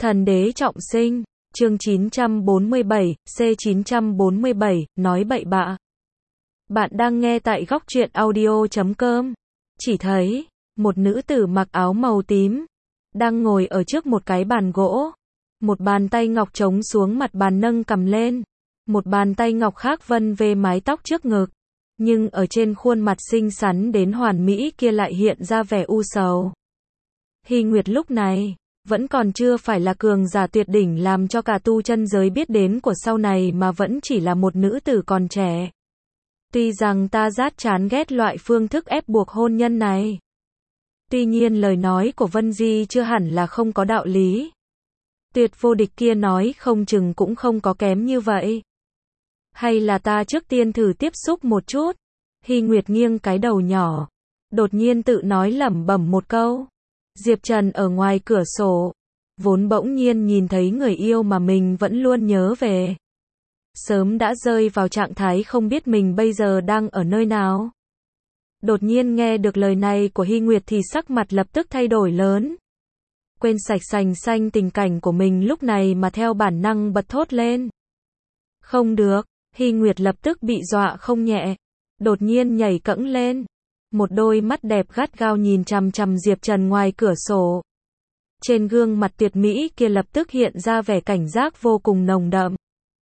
Thần đế trọng sinh, chương 947, C947, nói bậy bạ. Bạn đang nghe tại góc truyện audio.com. Chỉ thấy, một nữ tử mặc áo màu tím, đang ngồi ở trước một cái bàn gỗ. Một bàn tay ngọc chống xuống mặt bàn nâng cầm lên. Một bàn tay ngọc khác vân về mái tóc trước ngực. Nhưng ở trên khuôn mặt xinh xắn đến hoàn mỹ kia lại hiện ra vẻ u sầu. Hy Nguyệt lúc này vẫn còn chưa phải là cường giả tuyệt đỉnh làm cho cả tu chân giới biết đến của sau này mà vẫn chỉ là một nữ tử còn trẻ. Tuy rằng ta rất chán ghét loại phương thức ép buộc hôn nhân này. Tuy nhiên lời nói của Vân Di chưa hẳn là không có đạo lý. Tuyệt vô địch kia nói không chừng cũng không có kém như vậy. Hay là ta trước tiên thử tiếp xúc một chút. Hy Nguyệt nghiêng cái đầu nhỏ. Đột nhiên tự nói lẩm bẩm một câu. Diệp Trần ở ngoài cửa sổ, vốn bỗng nhiên nhìn thấy người yêu mà mình vẫn luôn nhớ về. Sớm đã rơi vào trạng thái không biết mình bây giờ đang ở nơi nào. Đột nhiên nghe được lời này của Hy Nguyệt thì sắc mặt lập tức thay đổi lớn. Quên sạch sành xanh tình cảnh của mình lúc này mà theo bản năng bật thốt lên. Không được, Hy Nguyệt lập tức bị dọa không nhẹ. Đột nhiên nhảy cẫng lên. Một đôi mắt đẹp gắt gao nhìn chằm chằm Diệp Trần ngoài cửa sổ. Trên gương mặt tuyệt mỹ kia lập tức hiện ra vẻ cảnh giác vô cùng nồng đậm.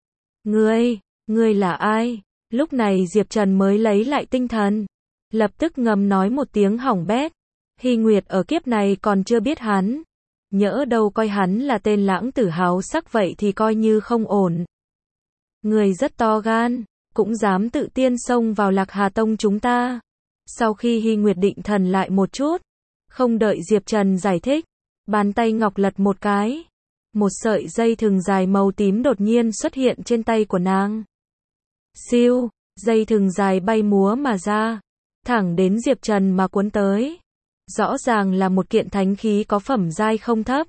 Ngươi là ai? Lúc này Diệp Trần mới lấy lại tinh thần. Lập tức ngầm nói một tiếng hỏng bét. Hy Nguyệt ở kiếp này còn chưa biết hắn. Nhỡ đâu coi hắn là tên lãng tử háo sắc vậy thì coi như không ổn. Người rất to gan, cũng dám tự tiên xông vào Lạc Hà Tông chúng ta. Sau khi Hy Nguyệt định thần lại một chút, không đợi Diệp Trần giải thích, bàn tay ngọc lật một cái. Một sợi dây thừng dài màu tím đột nhiên xuất hiện trên tay của nàng. Siêu, dây thừng dài bay múa mà ra, thẳng đến Diệp Trần mà cuốn tới. Rõ ràng là một kiện thánh khí có phẩm giai không thấp.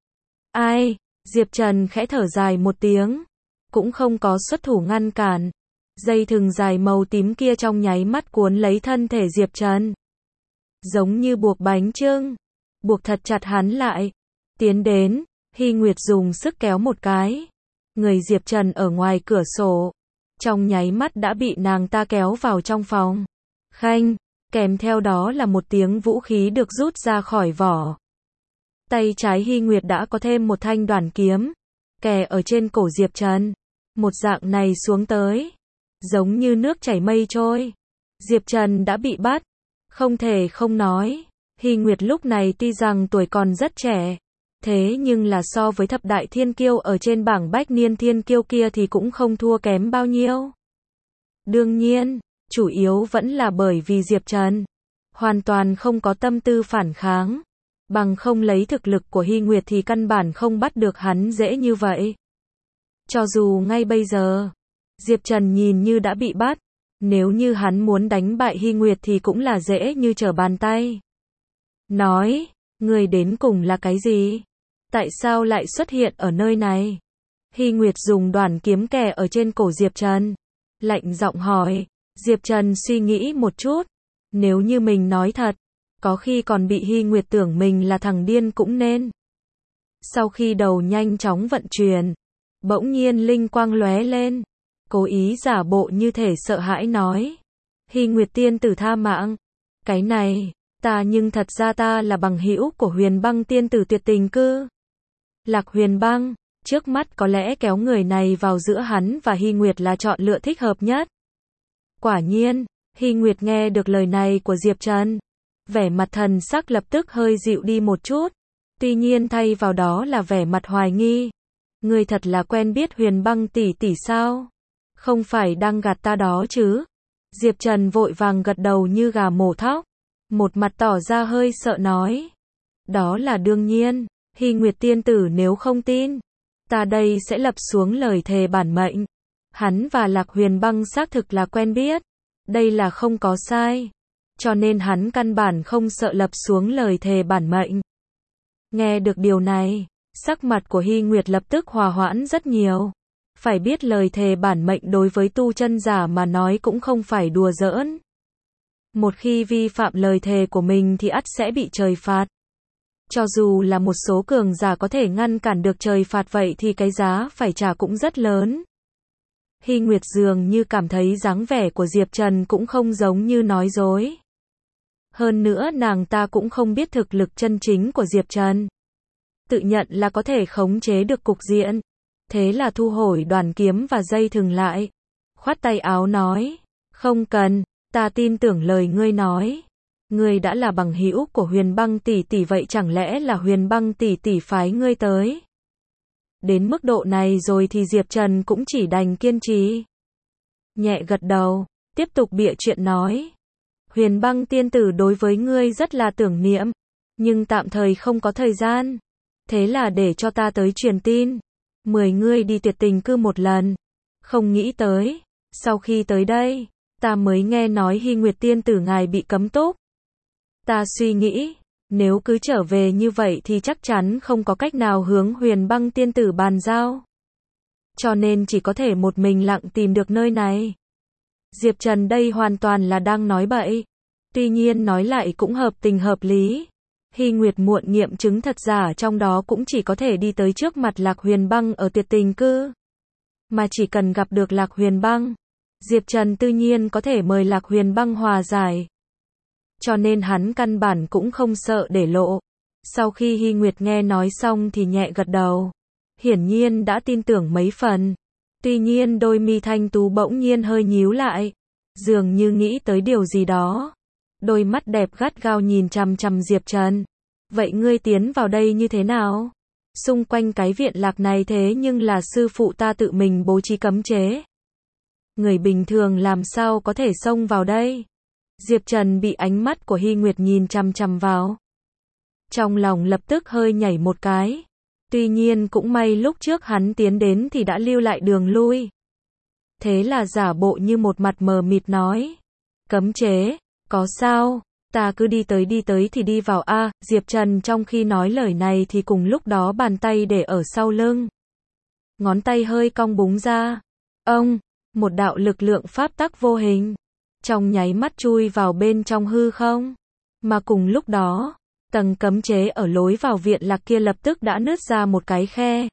Ai? Diệp Trần khẽ thở dài một tiếng, cũng không có xuất thủ ngăn cản. Dây thừng dài màu tím kia trong nháy mắt cuốn lấy thân thể Diệp Trần. Giống như buộc bánh chưng. Buộc thật chặt hắn lại. Tiến đến, Hy Nguyệt dùng sức kéo một cái. Người Diệp Trần ở ngoài cửa sổ. Trong nháy mắt đã bị nàng ta kéo vào trong phòng. Khanh, kèm theo đó là một tiếng vũ khí được rút ra khỏi vỏ. Tay trái Hy Nguyệt đã có thêm một thanh đoản kiếm. Kè ở trên cổ Diệp Trần. Một dạng này xuống tới. Giống như nước chảy mây trôi. Diệp Trần đã bị bắt. Không thể không nói. Hy Nguyệt lúc này tuy rằng tuổi còn rất trẻ. Thế nhưng là so với thập đại thiên kiêu ở trên bảng bách niên thiên kiêu kia thì cũng không thua kém bao nhiêu. Đương nhiên, chủ yếu vẫn là bởi vì Diệp Trần hoàn toàn không có tâm tư phản kháng. Bằng không lấy thực lực của Hy Nguyệt thì căn bản không bắt được hắn dễ như vậy. Cho dù ngay bây giờ Diệp Trần nhìn như đã bị bắt, nếu như hắn muốn đánh bại Hy Nguyệt thì cũng là dễ như trở bàn tay. Nói, người đến cùng là cái gì? Tại sao lại xuất hiện ở nơi này? Hy Nguyệt dùng đoản kiếm kè ở trên cổ Diệp Trần. Lạnh giọng hỏi. Diệp Trần suy nghĩ một chút. Nếu như mình nói thật, có khi còn bị Hy Nguyệt tưởng mình là thằng điên cũng nên. Sau khi đầu nhanh chóng vận chuyển, bỗng nhiên linh quang lóe lên. Cố ý giả bộ như thể sợ hãi nói. Hy Nguyệt tiên tử tha mạng. Cái này, ta nhưng thật ra ta là bằng hữu của Huyền Băng tiên tử tuyệt tình cư. Lạc Huyền Băng, trước mắt có lẽ kéo người này vào giữa hắn và Hy Nguyệt là chọn lựa thích hợp nhất. Quả nhiên, Hy Nguyệt nghe được lời này của Diệp Trần. Vẻ mặt thần sắc lập tức hơi dịu đi một chút. Tuy nhiên thay vào đó là vẻ mặt hoài nghi. Người thật là quen biết Huyền Băng tỷ tỷ sao? Không phải đang gạt ta đó chứ? Diệp Trần vội vàng gật đầu như gà mổ thóc. Một mặt tỏ ra hơi sợ nói. Đó là đương nhiên. Hy Nguyệt tiên tử nếu không tin, ta đây sẽ lập xuống lời thề bản mệnh. Hắn và Lạc Huyền Băng xác thực là quen biết. Đây là không có sai. Cho nên hắn căn bản không sợ lập xuống lời thề bản mệnh. Nghe được điều này, sắc mặt của Hy Nguyệt lập tức hòa hoãn rất nhiều. Phải biết lời thề bản mệnh đối với tu chân giả mà nói cũng không phải đùa giỡn. Một khi vi phạm lời thề của mình thì ắt sẽ bị trời phạt. Cho dù là một số cường giả có thể ngăn cản được trời phạt vậy thì cái giá phải trả cũng rất lớn. Hy Nguyệt dường như cảm thấy dáng vẻ của Diệp Trần cũng không giống như nói dối. Hơn nữa nàng ta cũng không biết thực lực chân chính của Diệp Trần. Tự nhận là có thể khống chế được cục diện. Thế là thu hồi đoàn kiếm và dây thừng lại. Khoát tay áo nói, không cần, ta tin tưởng lời ngươi nói. Ngươi đã là bằng hữu của Huyền Băng tỷ tỷ vậy chẳng lẽ là Huyền Băng tỷ tỷ phái ngươi tới? Đến mức độ này rồi thì Diệp Trần cũng chỉ đành kiên trì. Nhẹ gật đầu, tiếp tục bịa chuyện nói. Huyền Băng tiên tử đối với ngươi rất là tưởng niệm, nhưng tạm thời không có thời gian. Thế là để cho ta tới truyền tin. Mời ngươi đi Tuyệt Tình Cư một lần. Không nghĩ tới, sau khi tới đây, ta mới nghe nói Hy Nguyệt tiên tử ngài bị cấm túc. Ta suy nghĩ, nếu cứ trở về như vậy thì chắc chắn không có cách nào hướng Huyền Băng tiên tử bàn giao. Cho nên chỉ có thể một mình lặng tìm được nơi này. Diệp Trần đây hoàn toàn là đang nói bậy. Tuy nhiên nói lại cũng hợp tình hợp lý. Hy Nguyệt muộn nghiệm chứng thật giả trong đó cũng chỉ có thể đi tới trước mặt Lạc Huyền Băng ở Tuyệt Tình Cư. Mà chỉ cần gặp được Lạc Huyền Băng, Diệp Trần tự nhiên có thể mời Lạc Huyền Băng hòa giải. Cho nên hắn căn bản cũng không sợ để lộ. Sau khi Hy Nguyệt nghe nói xong thì nhẹ gật đầu. Hiển nhiên đã tin tưởng mấy phần. Tuy nhiên đôi mi thanh tú bỗng nhiên hơi nhíu lại. Dường như nghĩ tới điều gì đó. Đôi mắt đẹp gắt gao nhìn chằm chằm Diệp Trần. Vậy ngươi tiến vào đây như thế nào? Xung quanh cái viện lạc này thế nhưng là sư phụ ta tự mình bố trí cấm chế. Người bình thường làm sao có thể xông vào đây? Diệp Trần bị ánh mắt của Hy Nguyệt nhìn chằm chằm vào. Trong lòng lập tức hơi nhảy một cái. Tuy nhiên cũng may lúc trước hắn tiến đến thì đã lưu lại đường lui. Thế là giả bộ như một mặt mờ mịt nói. Cấm chế, có sao? Ta cứ đi tới thì đi vào a. Diệp Trần trong khi nói lời này thì cùng lúc đó bàn tay để ở sau lưng. Ngón tay hơi cong búng ra. Ông, một đạo lực lượng pháp tắc vô hình. Trong nháy mắt chui vào bên trong hư không. Mà cùng lúc đó, tầng cấm chế ở lối vào viện lạc kia lập tức đã nứt ra một cái khe.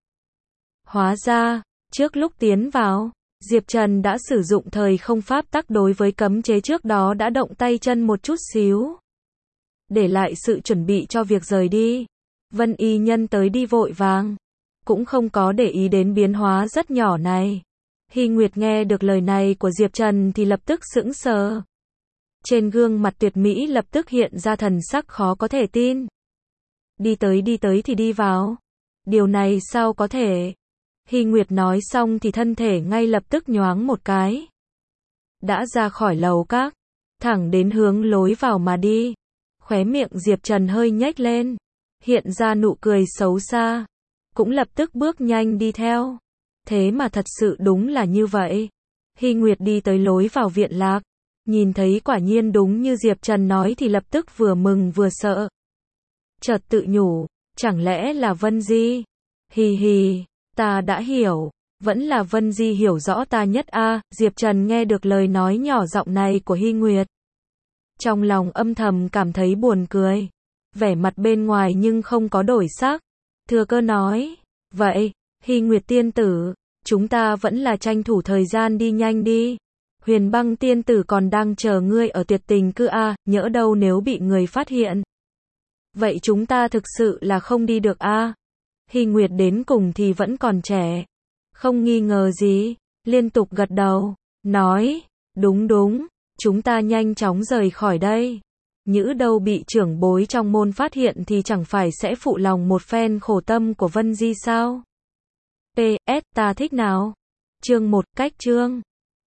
Hóa ra, trước lúc tiến vào, Diệp Trần đã sử dụng thời không pháp tắc đối với cấm chế trước đó đã động tay chân một chút xíu. Để lại sự chuẩn bị cho việc rời đi. Vân Y Nhân tới đi vội vàng. Cũng không có để ý đến biến hóa rất nhỏ này. Hy Nguyệt nghe được lời này của Diệp Trần thì lập tức sững sờ. Trên gương mặt tuyệt mỹ lập tức hiện ra thần sắc khó có thể tin. Đi tới thì đi vào. Điều này sao có thể? Hy Nguyệt nói xong thì thân thể ngay lập tức nhoáng một cái. Đã ra khỏi lầu các, thẳng đến hướng lối vào mà đi. Khóe miệng Diệp Trần hơi nhếch lên, hiện ra nụ cười xấu xa. Cũng lập tức bước nhanh đi theo. Thế mà thật sự đúng là như vậy. Hy Nguyệt đi tới lối vào viện lạc. Nhìn thấy quả nhiên đúng như Diệp Trần nói thì lập tức vừa mừng vừa sợ. Chợt tự nhủ, chẳng lẽ là Vân Di? Hì hì, ta đã hiểu, vẫn là Vân Di hiểu rõ ta nhất a. Diệp Trần nghe được lời nói nhỏ giọng này của Hy Nguyệt. Trong lòng âm thầm cảm thấy buồn cười. Vẻ mặt bên ngoài nhưng không có đổi sắc. Thừa cơ nói, vậy, Hy Nguyệt tiên tử, chúng ta vẫn là tranh thủ thời gian đi nhanh đi. Huyền Băng tiên tử còn đang chờ ngươi ở Tuyệt Tình Cư a, nhỡ đâu nếu bị người phát hiện. Vậy chúng ta thực sự là không đi được a. Hy Nguyệt đến cùng thì vẫn còn trẻ. Không nghi ngờ gì, liên tục gật đầu, nói, đúng, chúng ta nhanh chóng rời khỏi đây. Nhỡ đâu bị trưởng bối trong môn phát hiện thì chẳng phải sẽ phụ lòng một phen khổ tâm của Vân Di sao? PS, ta thích nào? Chương 1, cách chương.